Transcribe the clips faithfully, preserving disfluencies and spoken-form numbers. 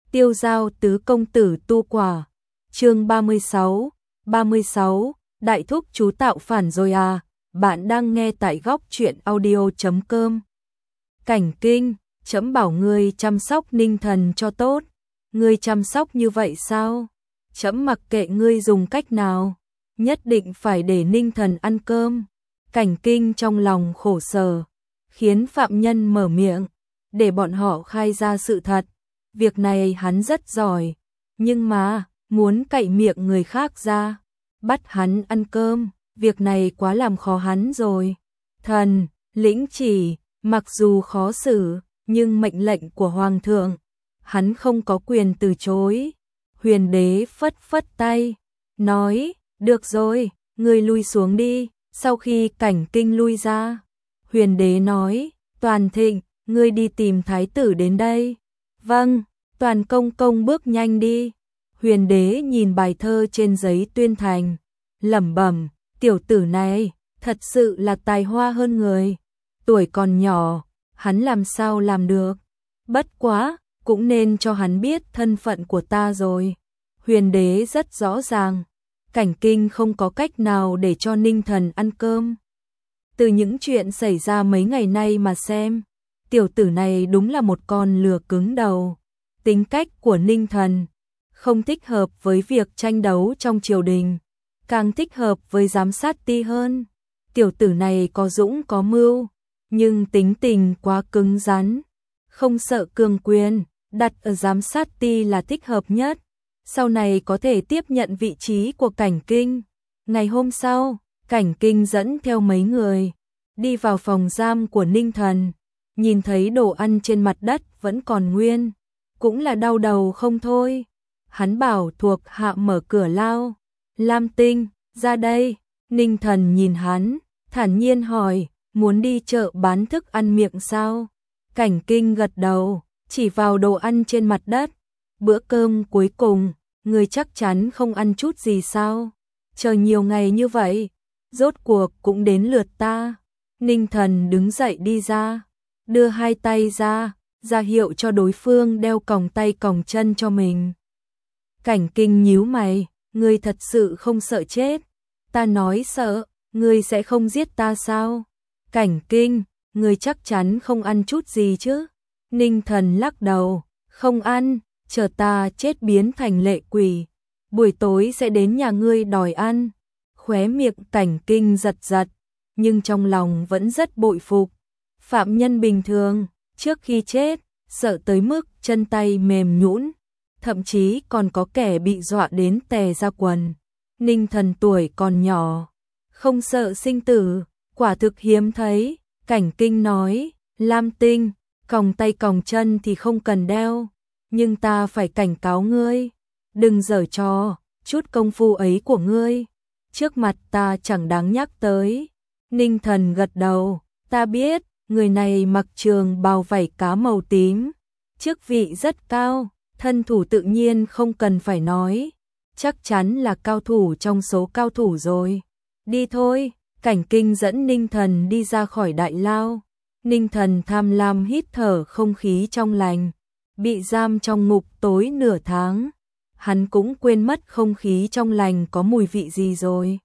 Tiêu giao tứ công tử tu quả. Chương ba mươi sáu, ba mươi sáu, đại thúc chú tạo phản rồi à? Bạn đang nghe tại góc truyện audio chấm com. Cảnh Kinh, trẫm bảo ngươi chăm sóc Ninh Thần cho tốt, ngươi chăm sóc như vậy sao? Trẫm mặc kệ ngươi dùng cách nào, nhất định phải để Ninh Thần ăn cơm. Cảnh Kinh trong lòng khổ sở, khiến phạm nhân mở miệng, để bọn họ khai ra sự thật. Việc này hắn rất giỏi, nhưng mà, muốn cậy miệng người khác ra, bắt hắn ăn cơm, việc này quá làm khó hắn rồi. Thần, lĩnh chỉ, mặc dù khó xử, nhưng mệnh lệnh của Hoàng thượng, hắn không có quyền từ chối. Huyền đế phất phất tay, nói, được rồi, ngươi lui xuống đi. Sau khi Cảnh Kinh lui ra, Huyền đế nói, Toàn Thịnh, ngươi đi tìm thái tử đến đây. Vâng, Toàn công công bước nhanh đi. Huyền đế nhìn bài thơ trên giấy tuyên thành, lẩm bẩm, tiểu tử này, thật sự là tài hoa hơn người. Tuổi còn nhỏ, hắn làm sao làm được. Bất quá, cũng nên cho hắn biết thân phận của ta rồi. Huyền đế rất rõ ràng, Cảnh Kinh không có cách nào để cho Ninh Thần ăn cơm. Từ những chuyện xảy ra mấy ngày nay mà xem, tiểu tử này đúng là một con lừa cứng đầu. Tính cách của Ninh Thần không thích hợp với việc tranh đấu trong triều đình, càng thích hợp với giám sát ti hơn. Tiểu tử này có dũng có mưu, nhưng tính tình quá cứng rắn, không sợ cường quyền, đặt ở giám sát ti là thích hợp nhất. Sau này có thể tiếp nhận vị trí của Cảnh Kinh. Ngày hôm sau, Cảnh Kinh dẫn theo mấy người đi vào phòng giam của Ninh Thần, nhìn thấy đồ ăn trên mặt đất vẫn còn nguyên, cũng là đau đầu không thôi. Hắn bảo thuộc hạ mở cửa lao, Lam Tinh, ra đây. Ninh Thần nhìn hắn, thản nhiên hỏi, muốn đi chợ bán thức ăn miệng sao? Cảnh Kinh gật đầu, chỉ vào đồ ăn trên mặt đất. Bữa cơm cuối cùng, người chắc chắn không ăn chút gì sao? Chờ nhiều ngày như vậy, rốt cuộc cũng đến lượt ta. Ninh Thần đứng dậy đi ra, đưa hai tay ra, ra hiệu cho đối phương đeo còng tay còng chân cho mình. Cảnh Kinh nhíu mày, ngươi thật sự không sợ chết? Ta nói sợ, ngươi sẽ không giết ta sao? Cảnh Kinh, ngươi chắc chắn không ăn chút gì chứ? Ninh Thần lắc đầu, không ăn, chờ ta chết biến thành lệ quỷ, buổi tối sẽ đến nhà ngươi đòi ăn. Khóe miệng Cảnh Kinh giật giật, nhưng trong lòng vẫn rất bội phục. Phạm nhân bình thường, trước khi chết, sợ tới mức chân tay mềm nhũn, thậm chí còn có kẻ bị dọa đến tè ra quần. Ninh Thần tuổi còn nhỏ, không sợ sinh tử, quả thực hiếm thấy. Cảnh Kinh nói, Lam Tinh, còng tay còng chân thì không cần đeo, nhưng ta phải cảnh cáo ngươi, đừng giở trò, chút công phu ấy của ngươi, trước mặt ta chẳng đáng nhắc tới. Ninh Thần gật đầu, ta biết, người này mặc trường bào vảy cá màu tím, chức vị rất cao, thân thủ tự nhiên không cần phải nói, chắc chắn là cao thủ trong số cao thủ rồi. Đi thôi. Cảnh Kinh dẫn Ninh Thần đi ra khỏi đại lao. Ninh Thần tham lam hít thở không khí trong lành, bị giam trong ngục tối nửa tháng, hắn cũng quên mất không khí trong lành có mùi vị gì rồi.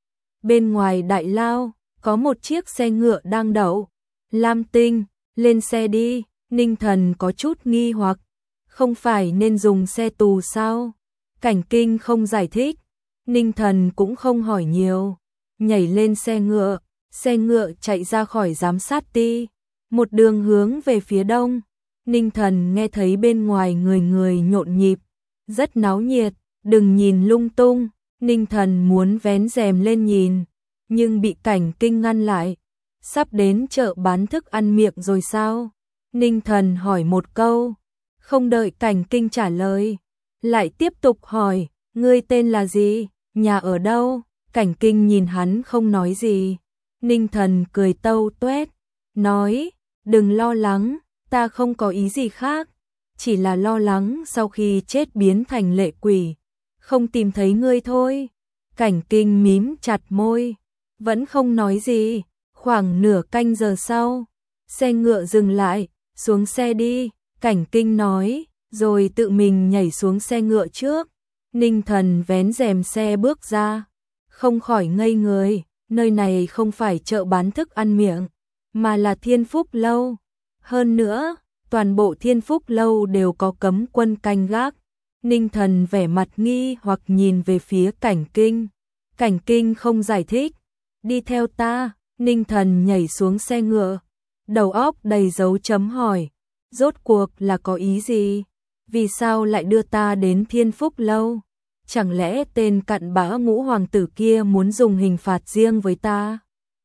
Bên ngoài đại lao, có một chiếc xe ngựa đang đậu. Lam Tinh, lên xe đi. Ninh Thần có chút nghi hoặc, không phải nên dùng xe tù sao? Cảnh Kinh không giải thích, Ninh Thần cũng không hỏi nhiều, nhảy lên xe ngựa. Xe ngựa chạy ra khỏi giám sát ti, một đường hướng về phía đông. Ninh Thần nghe thấy bên ngoài người người nhộn nhịp, rất náo nhiệt, đừng nhìn lung tung. Ninh Thần muốn vén rèm lên nhìn, nhưng bị Cảnh Kinh ngăn lại. Sắp đến chợ bán thức ăn miệng rồi sao? Ninh Thần hỏi một câu, không đợi Cảnh Kinh trả lời, lại tiếp tục hỏi, ngươi tên là gì, nhà ở đâu? Cảnh Kinh nhìn hắn không nói gì. Ninh Thần cười tâu tuét, nói, đừng lo lắng, ta không có ý gì khác, chỉ là lo lắng sau khi chết biến thành lệ quỷ, không tìm thấy ngươi thôi. Cảnh Kinh mím chặt môi, vẫn không nói gì. Khoảng nửa canh giờ sau, xe ngựa dừng lại, xuống xe đi. Cảnh Kinh nói, rồi tự mình nhảy xuống xe ngựa trước. Ninh Thần vén rèm xe bước ra, không khỏi ngây người, nơi này không phải chợ bán thức ăn miệng, mà là Thiên Phúc Lâu. Hơn nữa, toàn bộ Thiên Phúc Lâu đều có cấm quân canh gác. Ninh Thần vẻ mặt nghi hoặc nhìn về phía Cảnh Kinh. Cảnh Kinh không giải thích. Đi theo ta. Ninh Thần nhảy xuống xe ngựa, đầu óc đầy dấu chấm hỏi. Rốt cuộc là có ý gì? Vì sao lại đưa ta đến Thiên Phúc Lâu? Chẳng lẽ tên cặn bã Ngũ hoàng tử kia muốn dùng hình phạt riêng với ta?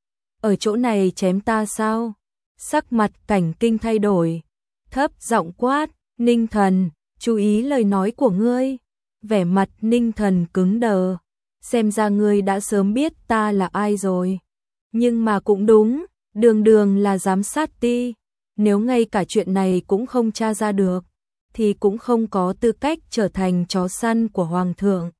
Ở chỗ này chém ta sao? Sắc mặt Cảnh Kinh thay đổi, thấp giọng quát, Ninh Thần, chú ý lời nói của ngươi. Vẻ mặt Ninh Thần cứng đờ, xem ra ngươi đã sớm biết ta là ai rồi. Nhưng mà cũng đúng, đường đường là giám sát ti, nếu ngay cả chuyện này cũng không tra ra được, thì cũng không có tư cách trở thành chó săn của Hoàng thượng.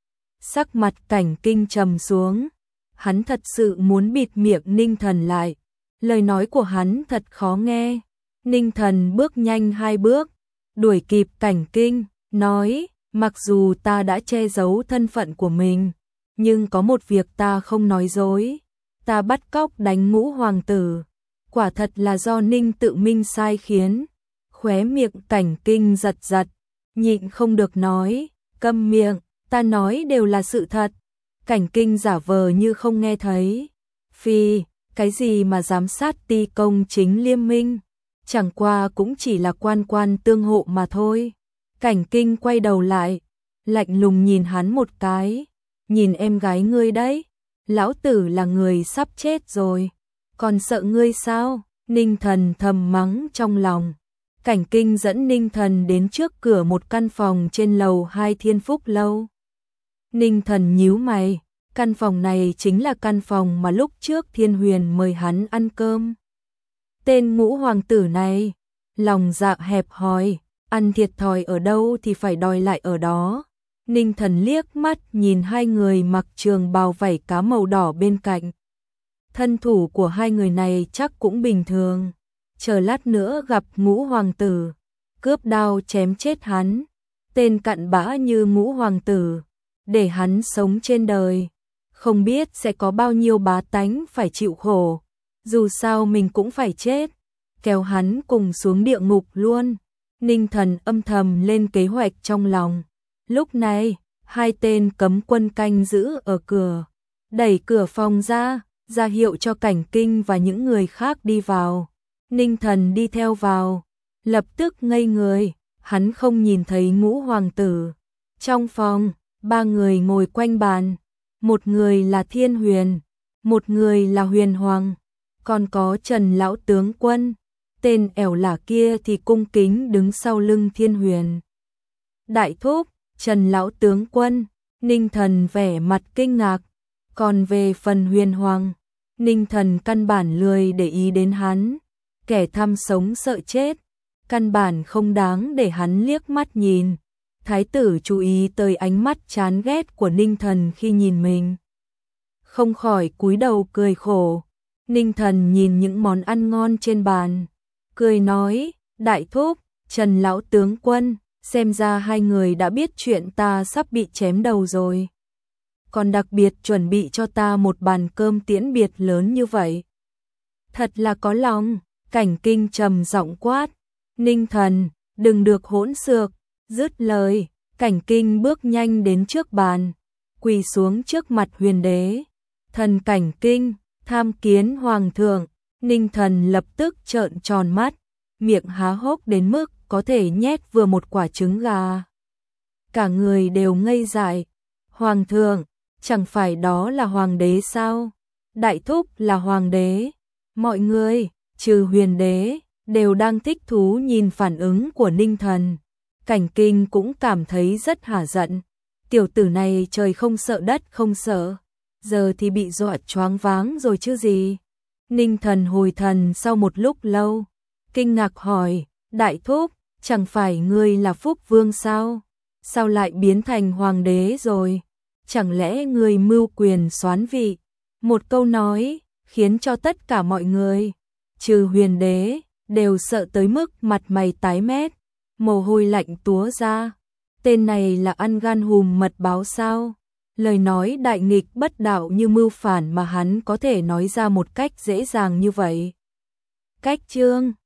Sắc mặt Cảnh Kinh trầm xuống, hắn thật sự muốn bịt miệng Ninh Thần lại, lời nói của hắn thật khó nghe. Ninh Thần bước nhanh hai bước, đuổi kịp Cảnh Kinh, nói, mặc dù ta đã che giấu thân phận của mình, nhưng có một việc ta không nói dối, ta bắt cóc đánh Ngũ hoàng tử, quả thật là do Ninh Tự Minh sai khiến. Khóe miệng Cảnh Kinh giật giật, nhịn không được nói, câm miệng, ta nói đều là sự thật. Cảnh Kinh giả vờ như không nghe thấy. Phi, cái gì mà giám sát ti công chính liêm minh, chẳng qua cũng chỉ là quan quan tương hộ mà thôi. Cảnh Kinh quay đầu lại, lạnh lùng nhìn hắn một cái, nhìn em gái ngươi đấy, lão tử là người sắp chết rồi, còn sợ ngươi sao? Ninh Thần thầm mắng trong lòng. Cảnh Kinh dẫn Ninh Thần đến trước cửa một căn phòng trên lầu hai Thiên Phúc Lâu. Ninh Thần nhíu mày, căn phòng này chính là căn phòng mà lúc trước Thiên Huyền mời hắn ăn cơm. Tên Ngũ hoàng tử này, lòng dạ hẹp hòi, ăn thiệt thòi ở đâu thì phải đòi lại ở đó. Ninh Thần liếc mắt nhìn hai người mặc trường bào vảy cá màu đỏ bên cạnh. Thân thủ của hai người này chắc cũng bình thường. Chờ lát nữa gặp Ngũ hoàng tử, cướp đao chém chết hắn. Tên cặn bã như Ngũ hoàng tử, để hắn sống trên đời, không biết sẽ có bao nhiêu bá tánh phải chịu khổ. Dù sao mình cũng phải chết, kéo hắn cùng xuống địa ngục luôn. Ninh Thần âm thầm lên kế hoạch trong lòng. Lúc này, hai tên cấm quân canh giữ ở cửa, đẩy cửa phòng ra, ra hiệu cho Cảnh Kinh và những người khác đi vào. Ninh Thần đi theo vào, lập tức ngây người, hắn không nhìn thấy Ngũ hoàng tử. Trong phòng, ba người ngồi quanh bàn, một người là Thiên Huyền, một người là Huyền Hoàng, còn có Trần lão tướng quân, tên ẻo lả kia thì cung kính đứng sau lưng Thiên Huyền. Đại thúc, Trần lão tướng quân, Ninh Thần vẻ mặt kinh ngạc, còn về phần Huyền Hoàng, Ninh Thần căn bản lười để ý đến hắn, kẻ tham sống sợ chết, căn bản không đáng để hắn liếc mắt nhìn. Thái tử chú ý tới ánh mắt chán ghét của Ninh Thần khi nhìn mình, không khỏi cúi đầu cười khổ. Ninh Thần nhìn những món ăn ngon trên bàn, cười nói, đại thúc, Trần lão tướng quân, xem ra hai người đã biết chuyện ta sắp bị chém đầu rồi, còn đặc biệt chuẩn bị cho ta một bàn cơm tiễn biệt lớn như vậy. Thật là có lòng. Cảnh Kinh trầm giọng quát, Ninh Thần, đừng được hỗn xược. Dứt lời, Cảnh Kinh bước nhanh đến trước bàn, quỳ xuống trước mặt Huyền đế. Thần Cảnh Kinh, tham kiến hoàng thượng. Ninh Thần lập tức trợn tròn mắt, miệng há hốc đến mức có thể nhét vừa một quả trứng gà. Cả người đều ngây dại. Hoàng thượng, chẳng phải đó là hoàng đế sao? Đại thúc là hoàng đế. Mọi người, trừ Huyền đế, đều đang thích thú nhìn phản ứng của Ninh Thần. Cảnh Kinh cũng cảm thấy rất hả giận. Tiểu tử này trời không sợ đất không sợ, giờ thì bị dọa choáng váng rồi chứ gì. Ninh Thần hồi thần sau một lúc lâu, kinh ngạc hỏi, đại thúc, chẳng phải ngươi là Phúc Vương sao? Sao lại biến thành hoàng đế rồi? Chẳng lẽ ngươi mưu quyền soán vị? Một câu nói, khiến cho tất cả mọi người, trừ Huyền đế, đều sợ tới mức mặt mày tái mét. Mồ hôi lạnh túa ra. Tên này là ăn gan hùm mật báo sao? Lời nói đại nghịch bất đạo như mưu phản mà hắn có thể nói ra một cách dễ dàng như vậy. Cách chương